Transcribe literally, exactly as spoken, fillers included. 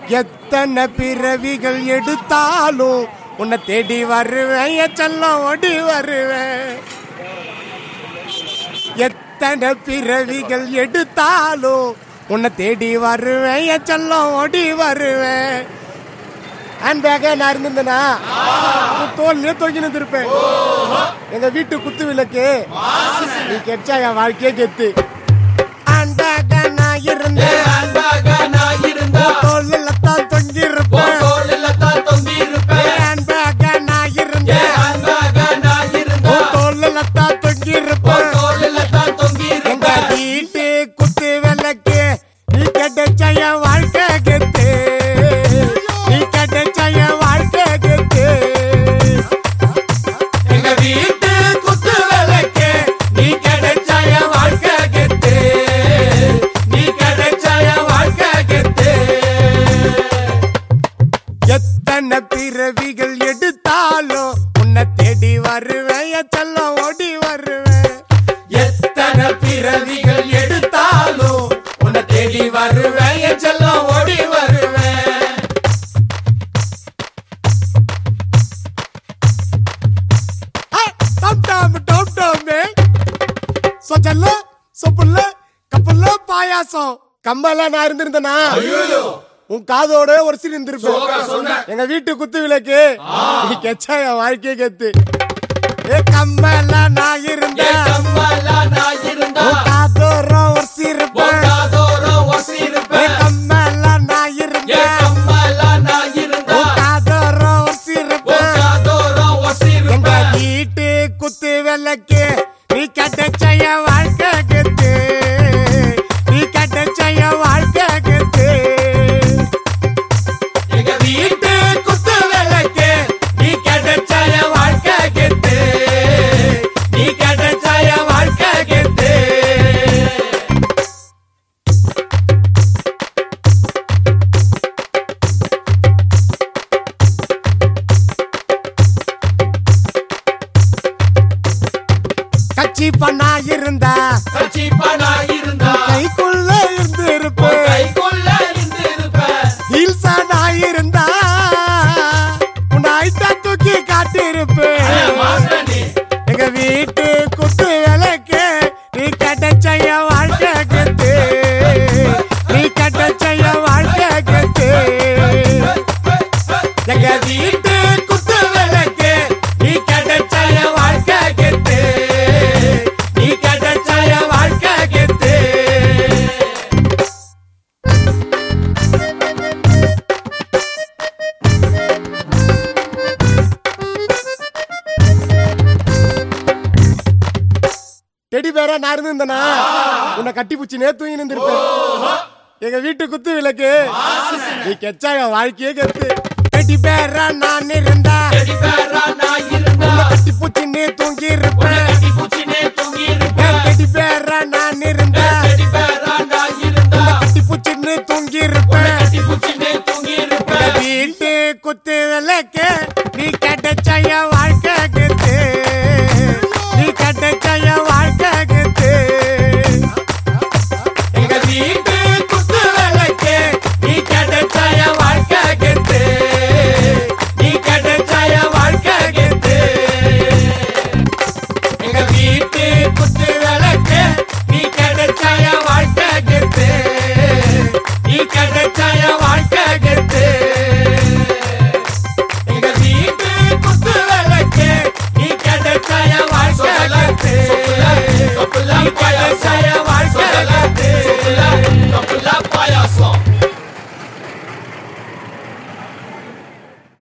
எத்தனை பிறவிகள் எடுத்தாலும் உன்னை தேடி வருவேன், என் செல்லம் ஓடி வருவேன். எத்தனை பிறவிகள் எடுத்தாலும் உன்னை தேடி வருவேன், என் செல்லம் ஓடி வருவேன். ஹேண்ட் பேக்கே நான் இருந்திருந்தேனா தோல்லையே தொங்கி நின்றுருப்பேன். எங்க வீட்டு குத்து விளக்கு நீ கெச்சா என் வாழ்க்கையே கெத்து. ஹேண்ட் பேக்கே நான் இருந்தேன், தோல்ல தான் தொங்கி இருப்பேன். ஹேண்ட் பேக்கே நான் இருந்தேன், தோல்ல தான் தொங்கி இருப்பேன். எங்க வீட்டு குத்து விளக்கு நீ கெச்சா என் வாழ்க்கை கெத்து. எத்தனை பிறவிகள் எடுத்தாலும் உன்னை தேடி வருவேன், என் செல்லம் ஓடி வருவேன். எத்தனை பிறவிகள் எடுத்தாலும் உன்னை தேடி வருவேன், என் செல்லம் ஓடி வருவேன். டம் டம் டம் டம் சொச்சல்ல சொப்புல்ல கப்புல்ல பாயாசம் கம்பல நான் இருந்திருந்தேனா உன் காதோட ஒரு சீன் இருந்திருப்பேன். எங்க வீட்டு குத்து விளக்கு நீ கெச்சா என் வாழ்க்கையே கெத்து. ஏ கம்பல நான் இருந்தேன், காதோரம் ஒரு சீருப்பேன். கம்பல நான் இருந்தேன், காதோரம் ஒரு சீருப்பேன். எங்க வீட்டு குத்து விளக்கு நீ கெச்ச என் வாழ்க்கை கெத்து. நீ கெச்ச என் வாழ்க்கை கெத்து. கச்சிப்பனா இருந்தா கச்சிப்பனா இருந்தா கைக்குள்ள இருந்து இருப்பேன், கைக்குள்ள இருந்து இருப்பேன். ஹீல்ஸா நான் இருந்தா உன்னை ஐட்டா தூக்கி காட்டி இருப்பேன். எங்க வீட்டு குத்து விளக்கு நீ கெச்ச என் வாழ்க்கை கெத்து. நீ கெச்ச என் வாழ்க்கை கெத்து. எங்க வீட்டு குத்து விளக்கு நீ கெச்ச என் வாழ்க்கை கெத்து. டெடி பேரா நான் இருந்திருந்தேனா உன்னை கட்டி பூச்சி நேத்து நின்றுருப்பேன். எங்க வீட்டு குத்து விளக்கு நீ கெச்சா என் வாழ்க்கையே கெத்து. டெடி பேரா நான் இருந்தா உன்னை கட்டி பூச்சி நே தூங்கி இருப்பேன். டெடி பேரா நான் இருந்தா உன்னை கட்டி பூச்சி நே தூங்கி இருப்பேன். வீட்டு குத்து விளக்கு நீ கெச்ச என் வாழ்க்கை கெத்து. நீ கெச்ச என் வாழ்க்கை கெத்து. எங்க வீட்டு குத்து விளக்கு நீ கெச்ச என் வாழ்க்கை கெத்து. நீ கெச்ச என் வாழ்க்கை கெத்து. எங்க வீட்டு குத்து விளக்கு நீ கெச்ச என் வாழ்க்கை கெத்து. நீ கெச்ச என் வாழ்க்கை கெத்து. எங்க வீட்டு குத்து விளக்கு நீ கெச்ச என் வாழ்க்கை கெத்து. நீ கெச்ச